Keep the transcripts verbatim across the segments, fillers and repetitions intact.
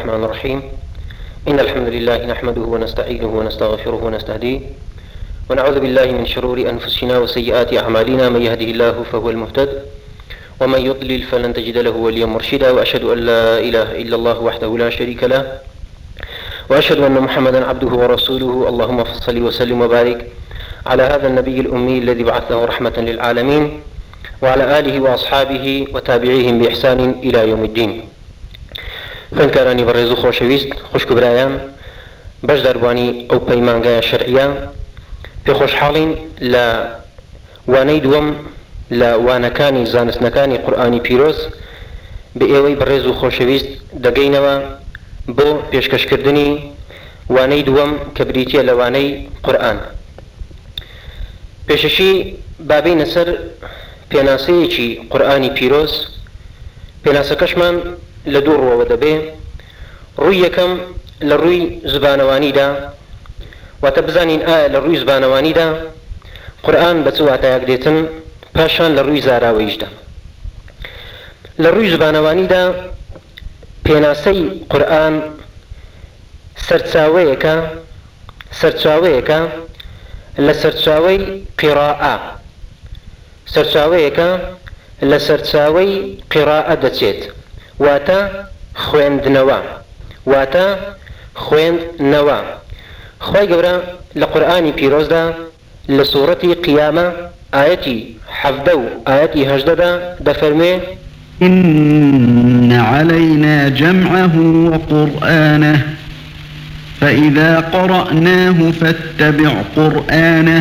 الرحمن الرحيم. إن الحمد لله نحمده ونستعينه ونستغفره ونستهديه ونعوذ بالله من شرور أنفسنا وسيئات أعمالنا. من يهده الله فهو المهتد ومن يضلل فلن تجد له وليا مرشدا. وأشهد أن لا إله إلا الله وحده لا شريك له وأشهد أن محمدا عبده ورسوله. اللهم صل وسلم وبارك على هذا النبي الأمي الذي بعثه رحمة للعالمين وعلى آله وأصحابه وتابعيهم بإحسان إلى يوم الدين. فانكراني برزو خوشويست خوش كبرايان باش داربواني أو بيمانغايا شرعية في خوش حالين لا وانيدوم لا وانكاني زانسنكاني قرآني بيروز بإيوي برزو خوشويست دقينوا بو بيشكشكردني وانيدوم كبريتيا لواني قرآن. بيششي بابين سر پێناسەیەکی قورئانی پیرۆز. پێناسەکەشمان لە دوو ڕۆوە دەبێ. ڕووی یەکەم لە ڕووی زبانەوانیدا، واتە بزانین ئایا لە ڕووی زبانەوانیدا قورئان بە چ واتایەک دێتن، پاشان لە ڕووی زاراوەیشدا. لە ڕووی زبانەوانیدا پێناسەی قورئان سەرچاوەیەکە سەرچاوەیەکە لە سەرچاوەی قیراءە، سەرچاوەیەکە لە سەرچاوەی قیراءە دەچێت، واتە خوێندنەوە واتە خوێندنەوە. خوای گەورە لە قورئانی پیرۆزدا لە سوورەتی قیامە ئایەتی حەڤدە و ئایەتی هەژدەدا دەفەرمێ: إن علينا جمعه وقرآنه فإذا قرأناه فاتبع قرآنه.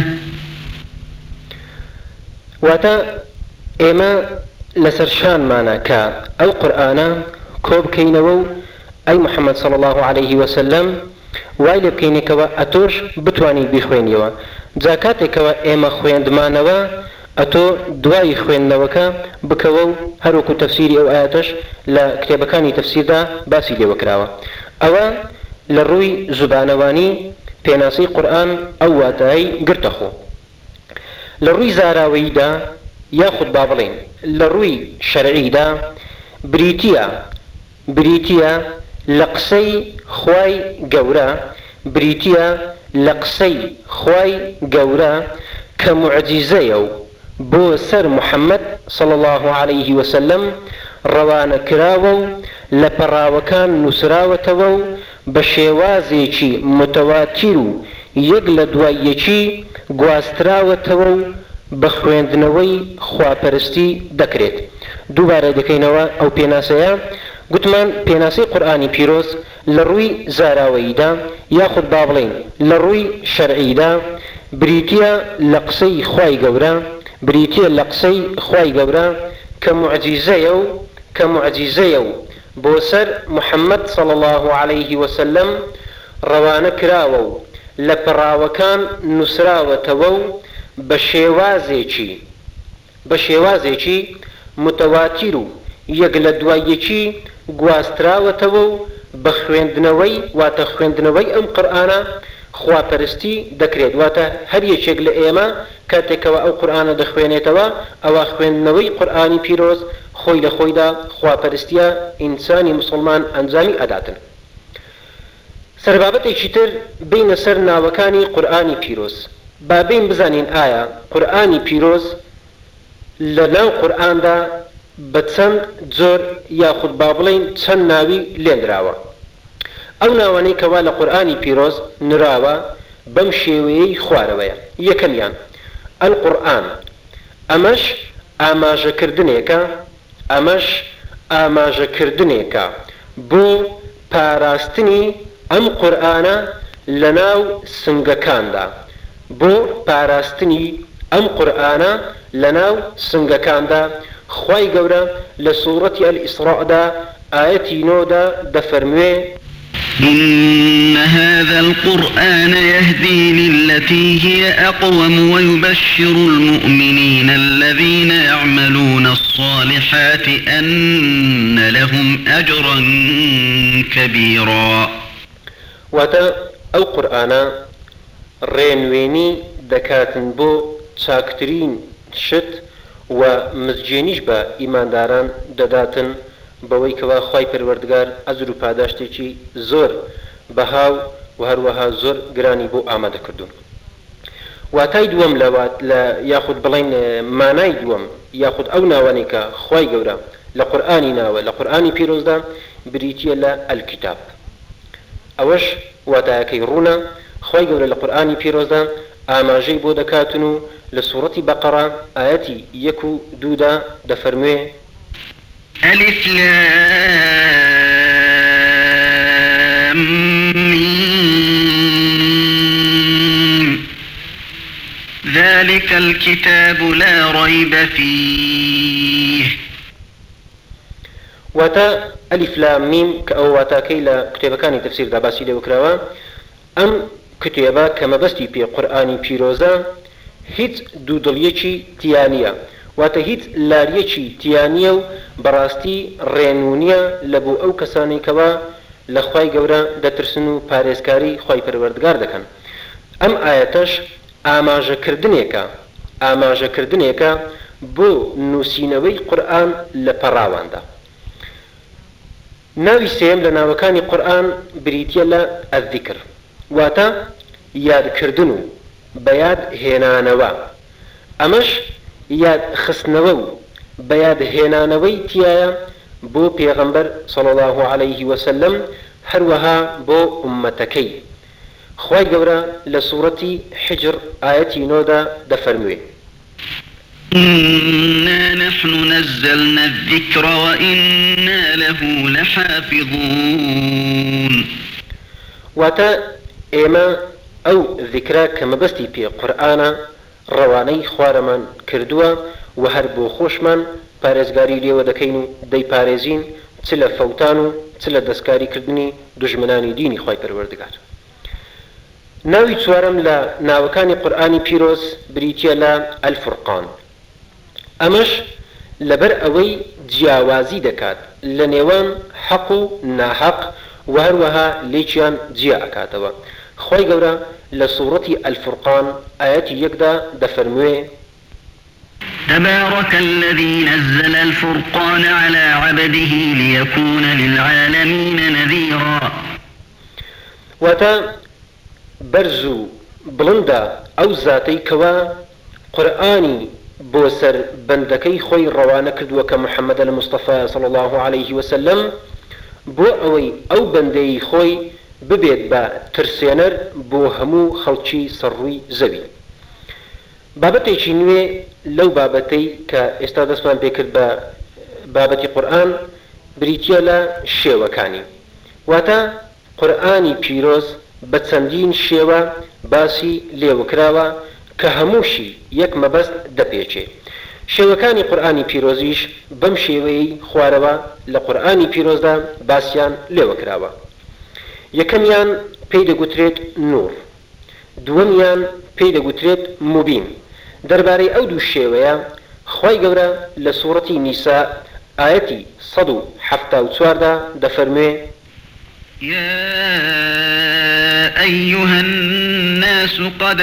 واتە ئێمە لەسەر شانمانە کە ئەو قورئانە کۆ بکەینەوە و ئەی محەممەد صلی الله عليه وسلم وای لێ بکەینێکەوە ئەتۆش بتوانیت بیخوێنیەوە. جا کاتێکەوە ئێمە خوێندمانەوە ئەتۆ دوای خوێندنەوەکە بکەوە و هەروەکو تەفسیری ئەو ئاەتەش لە کتێبەکانی تەفسیردا باسی لێوە کراوە. ئەوە لە ڕووی زبانەوانی پێناسەی قورئان ئەو واتایی گرتەخۆ. لە ڕووی زاراوەییدا یاخود با بڵێن لە ڕووی شەرعیدا بریتیە بریتیە لە قسەی خوای گەورە بریتیە لە قسەی خوای گەورە کە موعجیزەیە و بۆ سەر محەممەد صلی الله عليه وسلم ڕەوانە کراوە و لە پەڕاوەکان نووسراوەتەوە و بە شێوازێکی متەواتیر و یەک لە دوای یەکی گواستراوەتەوە و بە خوێندنەوەی خواپەرستی دەکرێت. دووبارە دەکەینەوە ئەو پێناسەیە. گوتمان پێناسەی قورئانی پیرۆز لە ڕووی زاراوەییدا یاخود با بڵێن لە ڕووی شەرعیدا بریتیە لە قسەی خوای گەورە بریتیە لە قسەی خوای گەورە کە موعجیزەیە و کە موعجیزەیە و بۆ سەر محەممەد صلی الله عليه وسلم ڕەوانە کراوە و لە پەڕاوەکان نووسراوەتەوە و بە شێوازێکی بە شێوازێکی متەواتیر و یەک لە دوای یەکی گواستراوەتەوە و بە خوێندنەوەی واتە خوێندنەوەی ئەم قورئانە خواپەرستی دەکرێت. واتە هەر یەکێک لە ئێمە کاتێکەوە ئەو قورئانە دەخوێنێتەوە ئەوە خوێندنەوەی قورئانی پیرۆز خۆی لە خۆیدا خواپەرستیە ئینسانی موسڵمان ئەنجامی ئەداتن. سەربابەتێکی تر بینە سەر ناوەکانی قورئانی پیرۆز. با بین بزانین ئایا قورئانی پیرۆز لە ناو قورئاندا بە چەند جۆر یاخود با بڵێن چەند ناوی لێنراوە. ئەو ناوانەی کەوا لە قورئانی پیرۆز نراوە بەم شێوەیەی خوارەوەیە. یەکەمیان ئەلقورئان، ئەمەش ئاماژەکردنێکە ئەمەش ئاماژەکردنێکە بۆ پاراستنی ئەم قورئانە لە ناو سنگەکاندا بۆ پاراستنی ئەم قورئانە لە ناو سنگەکاندا. خوای گەورە لە سوورەتی ئەلئیسراءدا ئایەتی نۆدا دەفەرموێ: إن هذا القرآن يهدي للتي هي أقوم ويبشر المؤمنين الذين يعملون الصالحات أن لهم أجرا كبيرا. وتا أو قرآن ڕێنوێنی دەکاتن بۆ چاکترین شت و مزجێنیش بە ئیمانداران دەداتن بەوەی کەوا خوای پەروەردگار ئەجر و پاداشتێکی زۆر بەهاو و هەروەها زۆر گرانی بۆ ئامادە کردوون. واتای دووەم لە یاخود بڵێن مانای دووەم یاخود ئەو ناوانەی کە خوای گەورە لە قورئانی ناوە لە قورئانی پیرۆزدا بریتیە لە ئەلکیتاب. ئەوەش واتایەکەی ڕوونە خوای گەورە لە قورئانی پیرۆزدا ئاماژەی بۆ دەکاتن و لە سوورەتی بەقەرە ئاەتی یەک و دوودا دەفەرموێ ألف لام ميم ذلك الكتاب لا ريب فيه. واتا ألف لام ميم كأو واتا كيلا كتابكاني تفسير داباسي لي وكراوا أم كتابا كما بستي في قرآني بيروزا هيت دودليشي تيانيا واتا هیچ لاریەکی تیانیە و بەڕاستی ڕێنونیە لە بۆ ئەو کەسانی کەوا لە خوای گەورە دەترسن و پارێزکاری خوای پەروەردگار دەکەن. ئەم ئاەتەش ئاماژەکردنێکە ئاماژەکردنێکە بۆ نووسینەوەی قورئان لە پەڕاواندا. ناوی سێم لە ناوەکانی قورئان بریتیە لە ئەذیکر واتە یادکردن و بەیاد هێنانەوە. ئەمەش یاد خستنەوە و بەیاد هێنانەوەی تایە بۆ پێغەمبەر صلی الله عليه وسلم هەروەها بۆ ئومەتەکەی. خوای گەورە لە سوورەتی حجر ئاەتی نۆدا دەفەرموێ إنا نحن نزلنا الذكر وإنا له لحافظون. واتە ئێمە ئەو ذیکرا کە مەبەستی پێ قورئانە ڕەوانەی خوارەمان کردووە و هەر بۆ خۆشمان پارێزگاری لێوە دەکەین و دەیپارێزین چ لە فەوتان و چ لە دەستکاریکردنی دوژمنانی دینی خوای پەروەردگار. ناوی چوارەم لە ناوەکانی قورئانی پیرۆز بریتیە لە ئەلفورقان. ئەمەش لەبەر ئەوەی جیاوازی دەکات لە نێوان حەق و ناحەق و هەروەها لێکیان جیا ئەکاتەوە. خوای گەورە لە سوورەتی ئەلفورقان ئاەتی یەکدا دەفەرموێ تبارك الذي نزل الفرقان على عبده ليكون للعالمين نذيرا. واتە بەرز و بڵندە ئەو زاتەی کەوا قورئانی بۆ سەر بەندەکەی خۆی ڕەوانە کردووە کە محەممەد المستەفا صلی الله عليه وسلم بۆ ئەوەی ئەو بەندەی خۆی ببێت بە ترسێنەر بۆ هەموو خەڵکی سەرڕووی زەوی. بابەتێکی نوێ لەو بابەتەی کە ئێستا دەستمان پێکرد بە بابەتی قورئان بریتیە لە شێوەکانی. واتە قورئانی پیرۆز بە چەندین شێوە باسی لێوەکراوە کە هەمووشی یەک مەبەست دەپێچێ. شێوەکانی قورئانی پیرۆزیش بەم شێوەیەی خوارەوە لە قورئانی پیرۆزدا باسییان لێوەکراوە. یەکەمیان پێی دەگوترێت نور، دووەمیان پێی دەگوترێت موبین. دەربارەی ئەو دوو شێوەیە خوای گەورە لە سوورەتی نیسا ئاەتی سەد و حەفتا و چواردا دەفەرموێ يا أيها الناس قد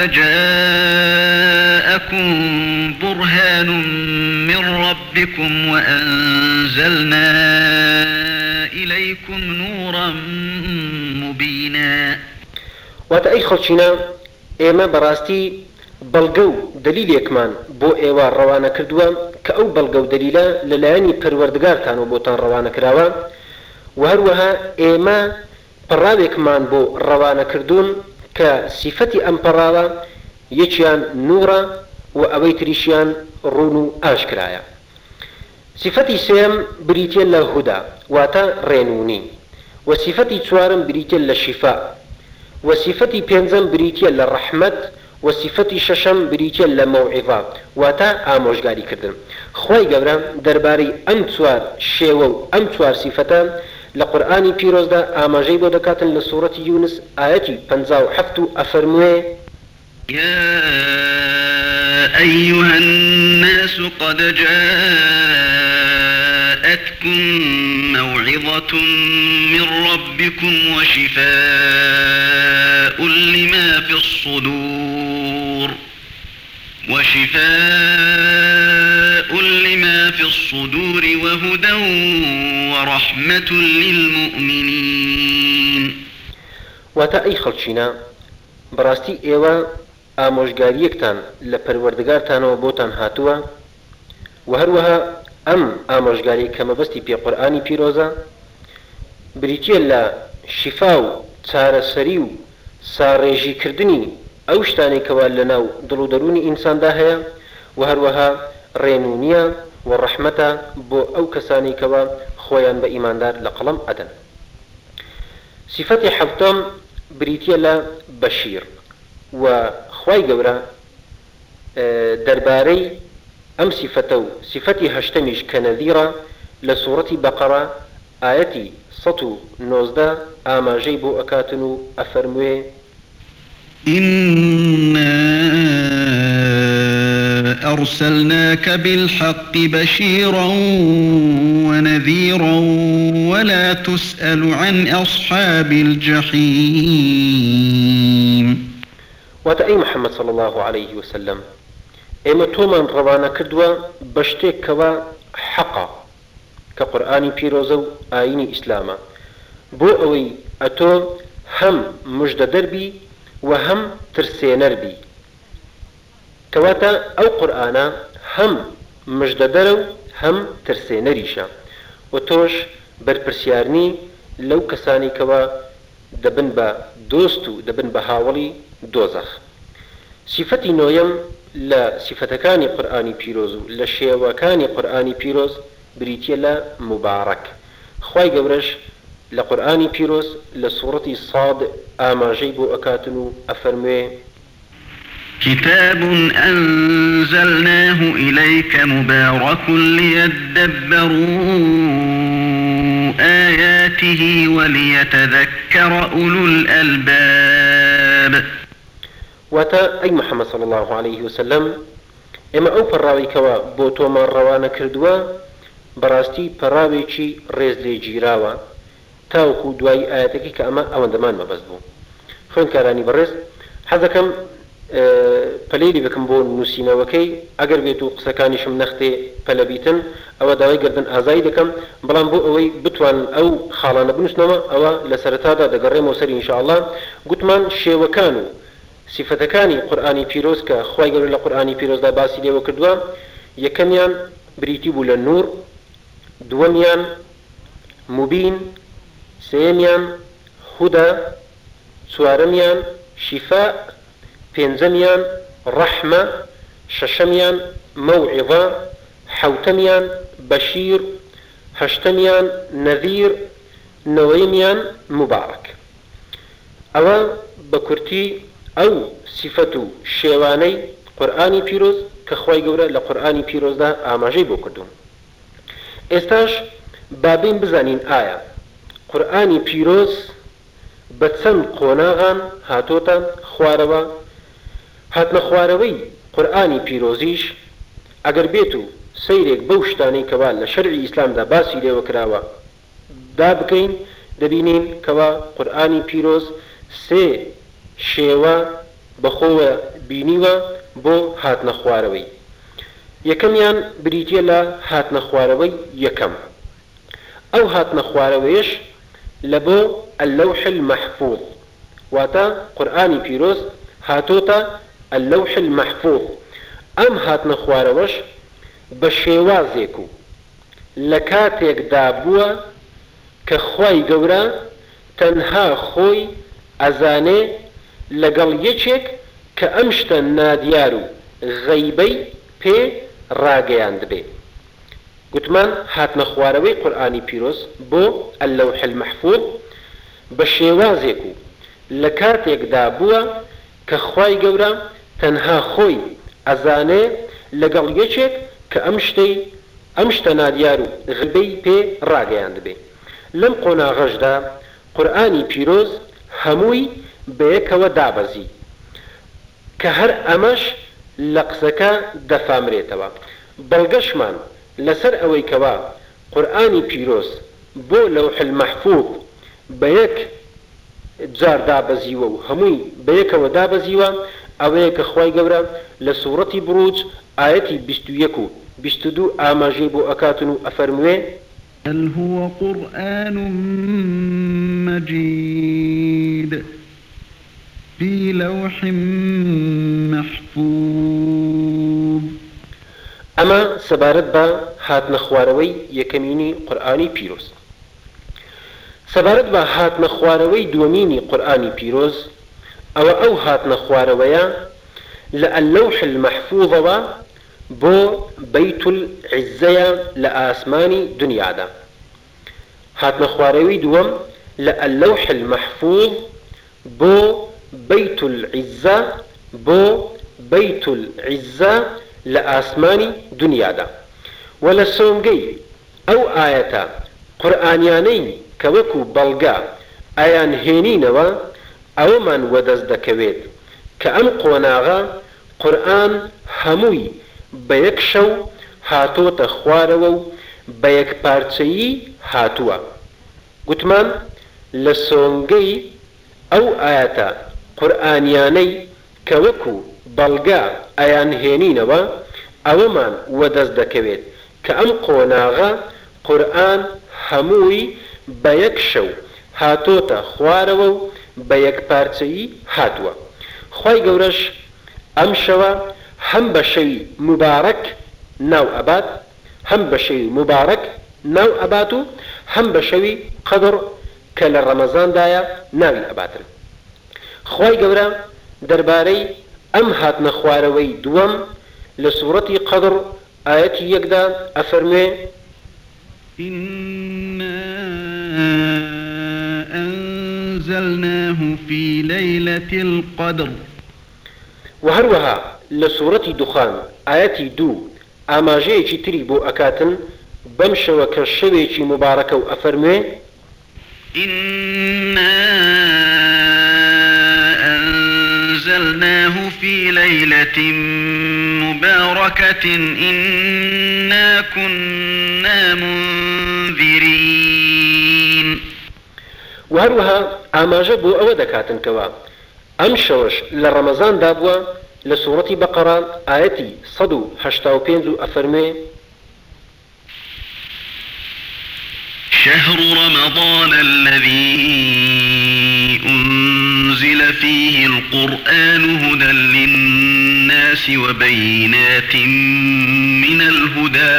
جاءكم برهان من ربكم وأنزلنا إليكم نورا مبينا. واتە ئەی خەڵکینە ئێمە بەڕاستی بەڵگە و دلیلێکمان بۆ ئێوە ڕەوانە کردووە کە ئەو بەڵگە و دلیلە لەلایەنی پەروەردگارتان و بۆتان ڕەوانە کراوە و هەروەها ئێمە پەڕاوێکمان بۆ ڕەوانە کردوون کە سیفەتی ئەم پەڕاوە یەکیان نورە و ئەوەی تریشیان ڕوون و ئاشکرایە. سیفەتی سێم بریتیە لە هودا واتە ڕێنونی و سیفەتی چوارم بریتیە لە شیفا و سیفەتی پێنجەم بریتیە لە ڕەحمەت و سیفەتی شەشەم بریتیە لە مەوعیظە واتە ئامۆژگاریکردن. خوای گەورە دەربارەی ئەم چوار شێوە و ئەم چوار سیفەتە لە قورئانی پیرۆزدا ئاماژەی بۆ دەکاتن لە سوورەتی یونس ئاەتی پەنجا و حەفت و ئەفەرموێ يا أيها الناس قد جاءتكم موعظة من ربكم وشفاء لما في الصدور وشفاء لما في الصدور وهدى ورحمة للمؤمنين. واتا أي خلچينا براستي إيوا ئامۆژگاریەکتان لە پەروەردگارتانەوە بۆتان هاتووە و هەروەها ئەم ئامۆژگاری کە مەبەستی پێ قورئانی پیرۆزە بریتیە لە شیفا و چارەسەری و ساڕێژیکردنی ئەو شتانی کەوا لەناو دڵ و دەرونی ئینساندا هەیە و هەروەها ڕێنونیە و ڕەحمەتە بۆ ئەو کەسانی کەوا خۆیان بە ئیماندار لە قەڵەم ئەدەن. صفەتی حەوتەم بریتیە لە بەشیر و خوای گەورە دەربارەی ئەم صفەتە و صفەتی هەشتەمیش کە نەذیرە لە سوورەتی بەقەرە ئاەتی سەد و نۆزدە ئاماژەی بۆ ئەکاتن و ئەفەرموێ إنا أرسلناك بالحق بشيرا ونذيرا ولا تسأل عن أصحاب الجحيم. واتا أي محمد صلى الله عليه وسلم ئێمە تۆمان ڕەوانە کردووە بە شتێک کەوا حەقە کە قورئانی پیرۆزە و ئاینی ئیسلامە بۆ ئەوەی ئەتۆ هەم موژدە دەربی و هەم ترسێنەربی کەواتە ئەو قورئانە هەم موژدە دەرە و هەم ترسێنەریشە و تۆش بەرپرسیارنی لەو کەسانی کەوا دەبن بە دۆست و دەبن بە هاوڵی دۆزەخ. صفەتی نۆیەم لە صفەتەکانی قورئانی پیرۆز و لە شێوەکانی قورئانی پیرۆز بریتیە لە مبارەک. خوای گەورەش لە قورئانی پیرۆز لە سوورەتی صاد ئاماژەی بۆ ئەکاتن و ئەفەرموێ كتاب أنزلناه إليك مبارك ليدبروا آياته وليتذكر أولو الألباب. واتا أي محمد صلى الله عليه وسلم ئێمە ئەو پەڕاوی کەوا بۆ تۆمان ڕەوانە کردووە بەڕاستی پەڕاوێکی ڕێز لێ گیراوە تاوەکو دوای ئاەتێکی کە ئەمە ئەوەندەمان مەبەست بوو. خوێندکارانی بەڕێز حەز دەکەم پەلەیری بکەم بۆ نووسینەوەکەی ئەگەر بێت و قسەکانیشم نەختێ پەلەبیتن ئەوە داوای گردن ئازایی دەکەم بەڵام بۆ ئەوەی بتوانن ئەو خاڵانە بنووسنەوە ئەوە لە سەرەتادا دەگەڕێمەوە سەر ئینشاءالله. گوتمان شێوەکان و صفەتەکانی قورئانی پیرۆز کە خوای گەورە لە قورئانی پیرۆزدا باسی لێوە کردووە یەکەمیان بریتی بوو لە نور، دووەمیان مبین، سێمیان هودە، چوارەمیان شیفا، پێنجەمیان ڕەحمە، شەشەمیان مەوعیظە، حەوتەمیان بەشیر، هەشتەمیان نەذیر، نەوەیمیان مبارەک. ئەوە بە کورتی ئەو صفەت و شێوانەی قورئانی پیرۆز کە خوای گەورە لە قورئانی پیرۆزدا ئاماژەی بۆ کردوون. ئێستاش بابین بزانین ئایا قورئانی پیرۆز بە چەند قۆناغان هاتۆتە خوارەوە. هاتنە خوارەوەی قورئانی پیرۆزیش ئەگەر بێت و سەیرێک بەو شتانەی کەوا لە شەرعی ئیسلامدا باسی لێوە کراوە دا بکەین دەبینین کەوا قورئانی پیرۆز سێ شێوە بەخۆوە بینیوە بۆ هاتنە خوارەوەی. یەکەمیان بریتیە لە هاتنە خوارەوەی یەکەم. ئەو هاتنە خوارەوەیش لە بۆ اللەوح المەحفوظ واتە قورئانی پیرۆز هاتۆتە اللەوح المەحفوظ. ئەم هاتنە خوارەوەش بە شێوازێک و لە کاتێکدا بووە کە خوای گەورە تەنها خۆی ئەزانێ لەگەڵ یەکێک کە ئەم شتە نادیار و غەیبەی پێ ڕاگەیاند بێ. گوتمان هاتنە خوارەوەی قورئانی پیرۆز بۆ اللەوح المەحفوظ بە شێوازێک و لە کاتێکدا بووە کە خوای گەورە تەنها خۆی ئەزانێ لەگەڵ یەکێک کە ئەم شتەی ئەم شتە نادیار و غەیبەی پێ ڕاگەیاند بێ. لەم قۆناغەشدا قورئانی پیرۆز هەمووی بەیەکەوە دابەزی کە هەر ئەمەش لە قسەکە دەفامرێتەوە. بەڵگەشمان لەسەر ئەوەی کەوا قورئانی پیرۆز بۆ لەوح المەحفوظ بە یەک جار دابەزیوە و هەمووی بەیەکەوە دابەزیوە ئەوەیە کە خوای گەورە لە سوورەتی بروج ئاەتی بیست و یەک و بیست و دوو ئاماژەی بۆ ئەکاتن و ئەفەرموێ بل هو قرآن مجيد في لوح محفوظ. أما سبارت با هات نخواروي يكميني قرآني بيروز. سبارت با هات نخواروي دوميني قرآني بيروز أو أو هات نخوارويا للوح المحفوظ و بو بيت العزية لآسماني دنيا دا. هات نخواروي دوم للوح المحفوظ بو بيت العزة بو بيت العزة لآسماني دنيا دا. ولا سومجي أو آية قرآنياني كوكو بلغا آيان هينينوا أو من ودز دكويد كأم قوناغا قرآن هموي بيكشو هاتو تخوارو بيك بارتسي هاتوا. قتمان لسونجي أو آية قرآنياني كوكو بلغا آيان هينينوا أو من ودز دكويد كأم قوناغا قرآن هموي بيكشو هاتو تخوارو بيك بارتسي هاتوا. خواي قورش أمشوا هم بشي مبارك ناو أبات هم بشي مبارك ناو أباتو هم بشوي قدر كل رمضان دايا ناوي أباتن. خواي قورا درباري أم هات نخواروي دوام لسورة قدر آية يقدا أفرمي إنا أنزلناه في ليلة القدر. وهروها لسورة دخان آية دو أما جيجي تريبو أكاتن بمش وكشويجي مباركة وأفرمي إنا أنزلناه في ليلة مباركة إنا كنا منذرين. وهروها أما جبو أو دكاتن كوا أمشوش لرمضان دابوا لسورة بقرة آيتي صدو حشتاو بينزو أفرمي شهر رمضان الذي أنزل فيه القرآن هدى للناس وبينات من الهدى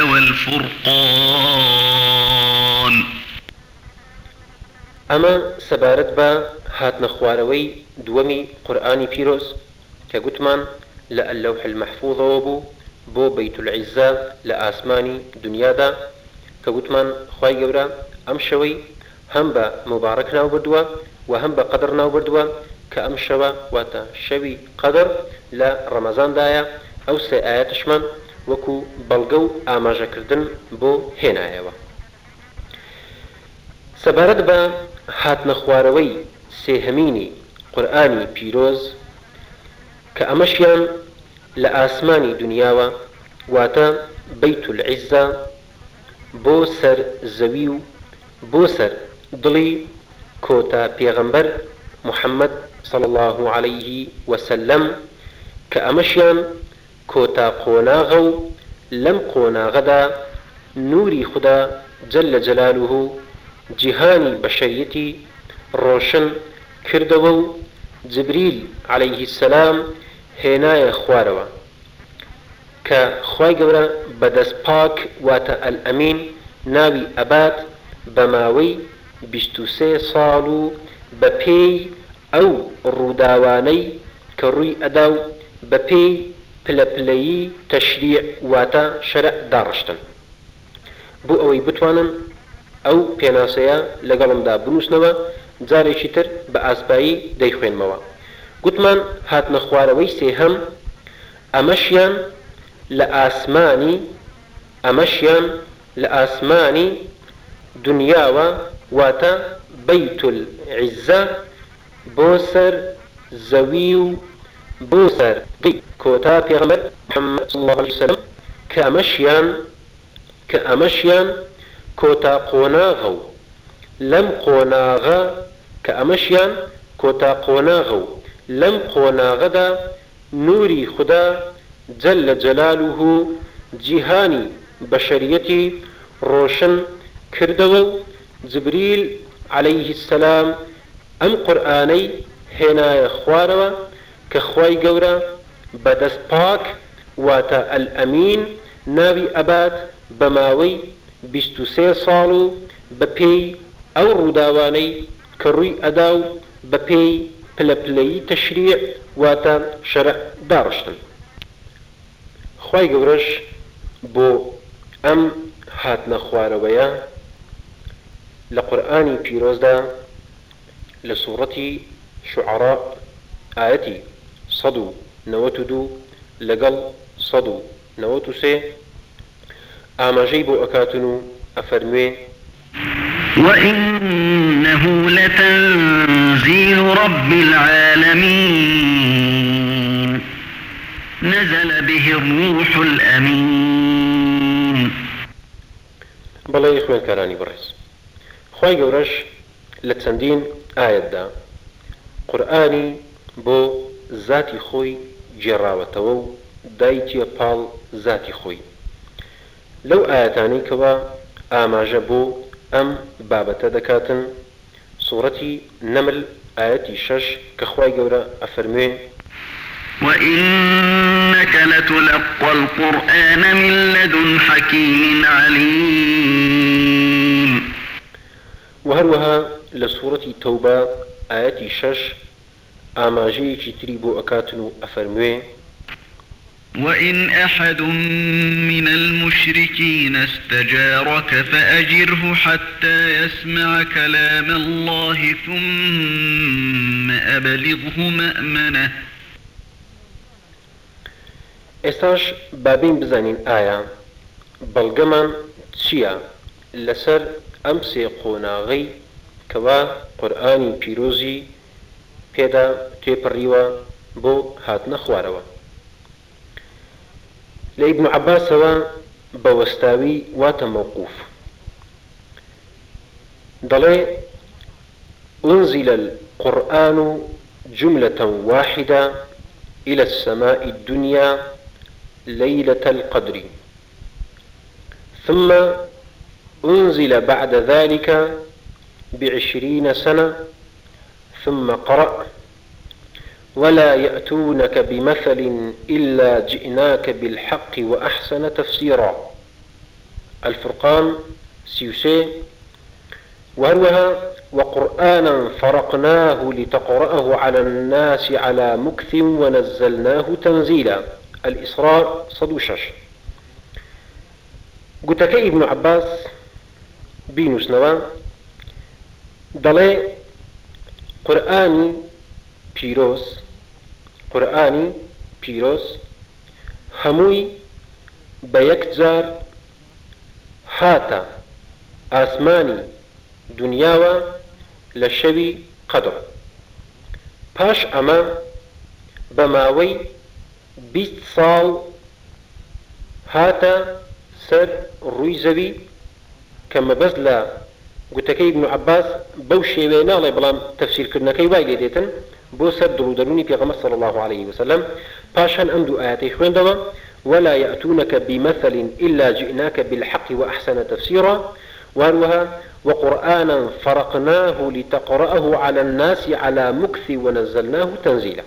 والفرقان. أما سبارت با هات نخواروي دومي قرآني بيروز كقتمان للوح المحفوظ وبو بو بيت العزة لآسماني دنيا دا كقتمان خواي قورا أم شوي هم با مبارك ناو بردوا وهم با قدر ناو بردوا كأم شوا واتا شوي قدر لرمضان دايا أو سي آيات شمان وكو بلغو آماجا كردن بو هنا ايوا. سبارت با هات نخواروي سيهميني قرآني بيروز كأمشيان لآسماني دنياوا واتا بيت العزة بو سر زويو بو سر دلي كوتا بيغمبر محمد صلى الله عليه وسلم كأمشيان كوتا قوناغو لم قوناغدا نوري خدا جل جلاله جهاني بشريتي روشن كردو جبريل عليه السلام هنايا خواروا كخواي قورا بدس باك واتا الأمين ناوي أبات بماوي بشتوسي صالو ببي أو روداواني كروي أداو ببي بلبلي تشريع واتا شرع دارشتن بو أوي بتوانن أو بيناسيا لقلم دا بنوسنوا جارێکی تر بە ئاسبایی دەیخوێنمەوە. گوتمان هاتنە خوارەوەی سێهەم ئەمەشیان لە ئاسمانی ئەمەشیان لە ئاسمانی دنیاوە واتە بەیت العیزە بۆ سەر زەوی و بۆ سەر کۆتا پێغەمبەر محەممەد صلی الله علیه وسلم کە ئەمەشیان کە ئەمەشیان کۆتا قۆناغە و لەم قۆناغە کە ئەمەشیان کۆتا قۆناغە و لەم قۆناغەدا نوری خدا جل جلاله جیهانی بەشەریەتی ڕۆشن کردەوە و جبریل عليه السلام ئەم قورئانەی هێنایە خوارەوە کە خوای گەورە بەدەست پاک واتە ئەلئەمین ناوی ئەبات بە ماوەی بیست و سێ ساڵ و بە پێی ئەو ڕووداوانەی کە ڕووی ئەدا و بە پێی پلەپلەیی تەشریع واتە شەرع داڕشتن. خوای گەورەش بۆ ئەم هاتنە خوارەوەیە لە قورئانی پیرۆزدا لە سوورەتی شوعەڕا ئایەتی سەد و نەوەت و دوو لەگەڵ سەد و نەوەت و سێ ئاماژەی بۆ ئەکاتن و ئەفەرموێ وإنه لتنزيل رب العالمين نزل به الروح الأمين. بەڵێ خوێندکارانی بەڕێز، خوای گەورەش لە چەندین ئایەتدا قورئانی بۆ ذاتی خۆی جێڕاوەتەوە و دایتیە پاڵ ذاتی خۆی. لەو ئایەتانەی کەوا ئاماژە بۆ ئەم بابەتە دەکاتن سوورەتی نەمل ئایەتی شەش کە خوای گەورە ئەفەرموێ وإنك لتلقى القرآن من لدن حكيم عليم. وهروها لسورة توبة آياتي شش آماجيكي تريبو أكاتنو أفرموه وإن أحد من المشركين استجارك فأجره حتى يسمع كلام الله ثم أبلغه مأمنه. ئێستاش بابین بزانین ئایا بەڵگەمان چییە لەسەر ئەم سێ قۆناغەی کەوا قورئانی پیرۆزی پێدا تێپەڕیوە بۆ هاتنە خوارەوە. لە ئیبن عەباسەوە بە وەستاوی واتە مەوقوف دەڵێ أنزل القرآن جملة واحدة إلى السماء الدنيا ليلة القدر ثم أنزل بعد ذلك بعشرين سنة ثم قرأ ولا يأتونك بمثل إلا جئناك بالحق وأحسن تفسيرا. الفرقان سيوسي. وهروها وقرآنا فرقناه لتقرأه على الناس على مكث ونزلناه تنزيلا. الإسراء صدوشش. قلتك ابن عباس بينوس نوا دلي قرآني بيروس قرآني بيروس هموي بيكتزار هاتا آسماني دنياوا لشوي قدر باش أما بماوي بیست ساڵ هاتە سەر ڕووی زەوی کە مەبەست لە گوتەکەی ابن عەباس بەو شێوەیە ناڵێ بەڵام تەفسیرکردنەکەی وای لێ دێتن بۆ سەر دڵودەرونی پێغەمبەر صلی الله عليه وسلم. پاشان ئەم دوو ئاەتەی خوێندەوە ولا يأتونك بمثل إلا جئناك بالحق وأحسن تفسيرا. وهروها وقرآنا فرقناه لتقرأه على الناس على مكث ونزلناه تنزيلا.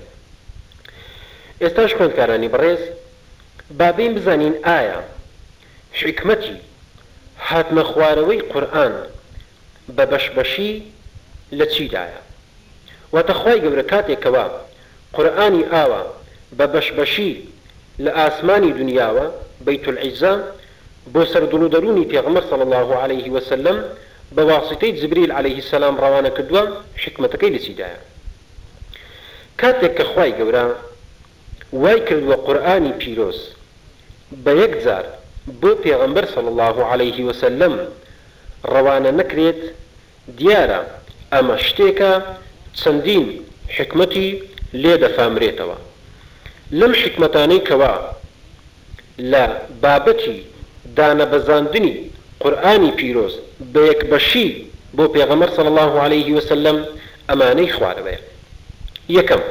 ئێستاش خوێندکارانی بەڕێز بابین بزانین ئایا حکمەتی هاتنە خوارەوەی قورئان بە بەشبەشی لە چیدایە؟ واتە خوای گەورە کاتێکەوە قورئانی ئاوە بە بەشبەشی لە ئاسمانی دنیاوە بەیت العیزا بۆ سەردڵودەرونی پێغەمبەر صلی الله عليه وسلم بە واسیتەی جبریل عليه السلام ڕەوانە کردووە حکمەتەکەی لە چیدایە؟ کاتێک کە خوای گەورە وای کردووە قورئانی پیرۆز بە یەک جار بۆ پێغەمبەر صلی الله عليه وسلم ڕەوانە نەکرێت دیارە ئەمە شتێکە چەندین حکمەتی لێ دەفامرێتەوە. لەم حکمەتانەی کەوا لە بابەتی دانەبەزاندنی قورئانی پیرۆز بە یەکبەشی بۆ پێغەمبەر صلی الله عليه وسلم ئەمانەی خوارەوەیە. یەکەم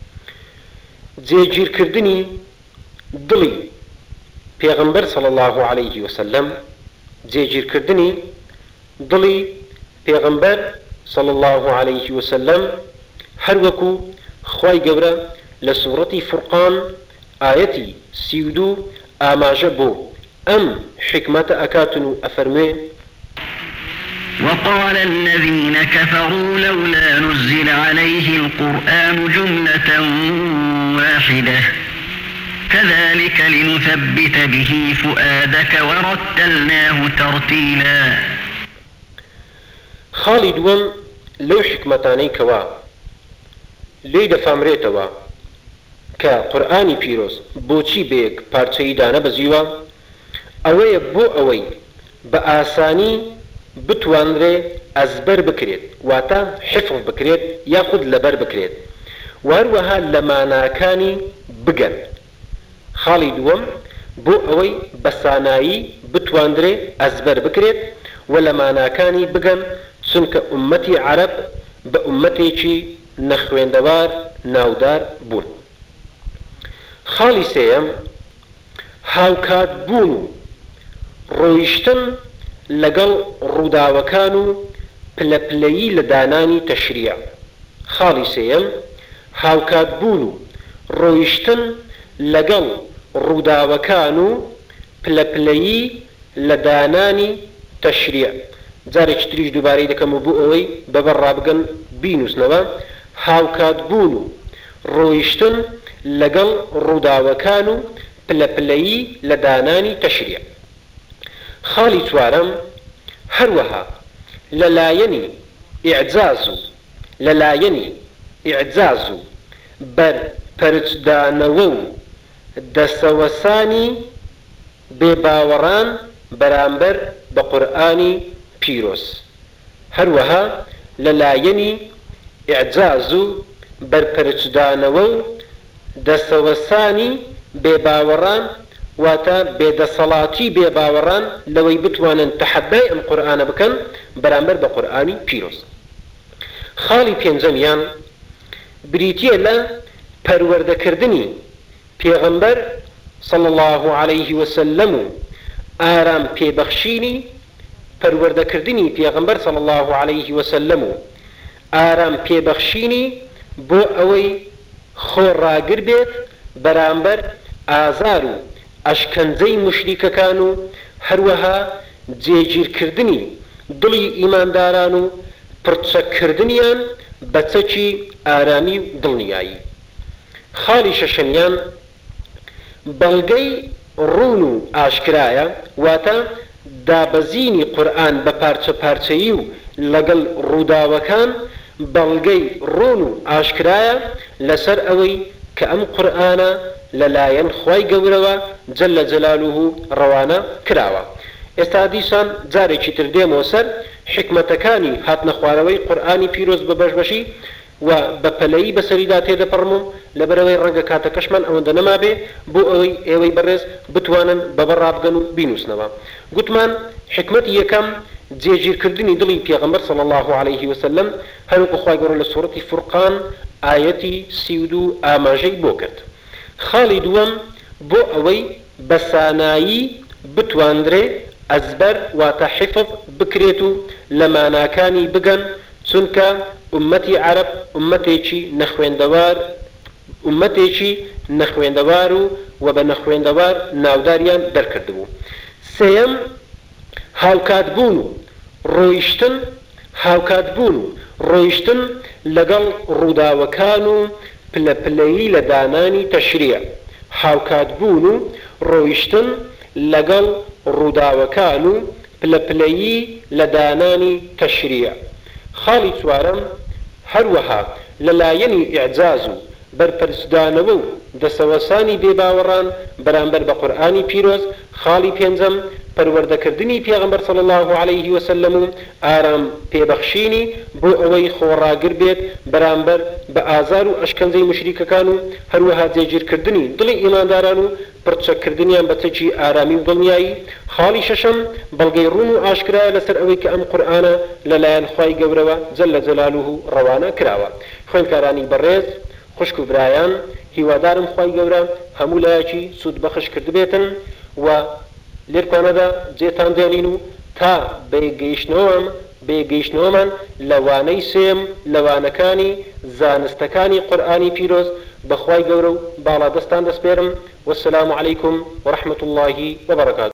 جێگیرکردنی دڵی پێغەمبەر صلی الله عليه وسلم، جێگیرکردنی دڵی پێغەمبەر صلى الله عليه وسلم هەر وەکو خوای گەورە لە سوورەتی فورقان ئاەتی سی و دوو ئاماژە بۆ ئەم حکمەتە ئەکاتن و ئەفەرمێ وقال الذين كفروا لولا نزل عليه القرآن جملة واحدة كذلك لنثبت به فؤادك ورتلناه ترتيلا خاڵی دووەم لەو حکمەتانەی کەوا لێی دەفامرێتەوە کە قورئانی پیرۆز بۆچی بەیەک پارچەی دانەبەزیوە ئەوەیە بۆ ئەوەی بە ئاسانی بتوانرێ ئەزبەر بکرێت واتە حفظ بکرێت یاخود لەبەر بکرێت وهروەها لە ماناکانی بگەن خاڵی دووەم بۆ ئەوەی بە سانایی بتواندرێ ئەزبەر بکرێت و لە ماناکانی بگەن چونکە ئومەتی عەرەب بە ئومەتێکی نەخوێندەوار ناودار بوون خاڵی سێیەم هاوکات بوون و ڕۆیشتن لەگەڵ ڕووداوەکان و پلەپلەیی لە دانانی تەشریع خاڵی سێیەم هاوکات بوون و ڕۆیشتن لەگەڵ ڕووداوەکان و پلەپلەیی لە دانانی تەشریع جارێکی تریش دووبارەی دەکەم و بۆ ئەوەی بەبەر ڕابگەن بینووسنەوە هاوکات بوون و ڕۆیشتن لەگەڵ ڕووداوەکان و پلەپلەیی لە دانانی تەشریع خاڵی چوارەم هەروەها لەلایەنی ئیعجاز و لەلایەنی ئیعجاز و بەرپەرچدانەوە و دەسەوەسانی بێباوەڕان بەرامبەر بە قورئانی پیرۆز هەروەها لەلایەنی ئیعجاز و بەرپەرچدانەوە و دەسەوەسانی بێباوەڕان واتە بێدەسەڵاتی بێباوەڕان لەوەی بتوانن تەحەدای ئەم قورئانە بکەن بەرامبەر بە قورئانی پیرۆز خاڵی پێنجەمیان بریتیە لە پەروەردەکردنی پێغەمبەر صلى الله عليه وسلم و ئارام پێبەخشینی پەروەردەکردنی پێغەمبەر صلى الله عليه وسلم و ئارام پێبەخشینی بۆ ئەوەی خۆڕاگر بێت بەرامبەر ئازار و ئەشکەنجەی مشریکەکان و هەروەها جێگیرکردنی دڵی ئیمانداران و پرچەکردنیان بە چەکی ئارامی و دڵنیایی خاڵی شەشەمیان بەڵگەی ڕوون و ئاشکرایە واتە دابەزینی قورئان بە پارچە پارچەیی و لەگەڵ ڕووداوەکان بەڵگەی ڕوون و ئاشکرایە لەسەر ئەوەی کە ئەم قورئانە لەلایەن خوای گەورەوە جەلە جەلالوه ڕەوانە کراوە ئێستا دیسان جارێکی تر دێمەوە سەر حکمەتەکانی هاتنە خوارەوەی قورئانی پیرۆز بە بەشبەشی و بە پەلەیی بەسەریدا تێدەپەڕمم لەبەرەوەی ڕەنگە کاتەکەشمان ئەوەندە نەمابێ بۆ ئەوەی ئێوەی بەڕێز بتوانن بەبەر ڕابگەن و بینووسنەوە گوتمان حکمەتی یەکەم جێگیرکردنی دڵی پێغەمبەر صلى الله عليه وسلم هەروەکو خوای گەورە لە سوورەتی فورقان ئاەتی سی و دوو ئاماژەی بۆ کرد خاڵی دووەم بۆ ئەوەی بە سانایی بتواندرێ ئەزبەر واتە حفظ بکرێت و لە ماناکانی بگەن چونکە ئومەتی عەرەب ئومەتێکی نەخوێندەوار ئومەتێکی نەخوێندەوار و و بە نەخوێندەوار ناوداریان دەرکردبوو سێیەم هاوکات بوون و ڕۆیشتن هاوکات بوون و ڕۆیشتن لەگەڵ ڕووداوەکان و پلەپلەیی لە دانانی تەشریع هاوکات بوون و ڕۆیشتن لەگەڵ ڕووداوەکان و پلەپلەیی لە دانانی تەشریع خاڵی چوارەم هەروەها لەلایەنی ئیعجاز و بەرپەرچدانەوە و دەسەوەسانی بێباوەڕان بەرامبەر بە قورئانی پیرۆز خاڵی پێنجەم پەروەردەکردنی پێغەمبەر صلى الله عليه وسلم و ئارام پێبەخشینی بۆ ئەوەی خۆڕاگر بێت بەرامبەر بە ئازار و ئەشکەنجەی مشریکەکان و هەروەها جێگیرکردنی دڵی ئیمانداران و پرچەکردنیان بە چەکی ئارامی و دڵنیایی خاڵی شەشەم بەڵگەی ڕوون و ئاشکرایە لەسەر ئەوەی کە ئەم قورئانە لەلایەن خوای گەورەوە جەلە جەلالوه ڕەوانە کراوە خوێندکارانی بەڕێز خوشک و برایان هیوادارم خوای گەورە هەموو لایەکی سوود بەخش کردبێتن و لێرکانەدا جێتان دێنین و تا بێگەیشتنەوەم بێگەیشتنەوەمان لەوانەی سێم لەوانەکانی زانستەکانی قورئانی پیرۆز بەخوای گەورە و باڵا دەستان دەسپێرم. والسلام عليكم ورحمة الله وبركاته.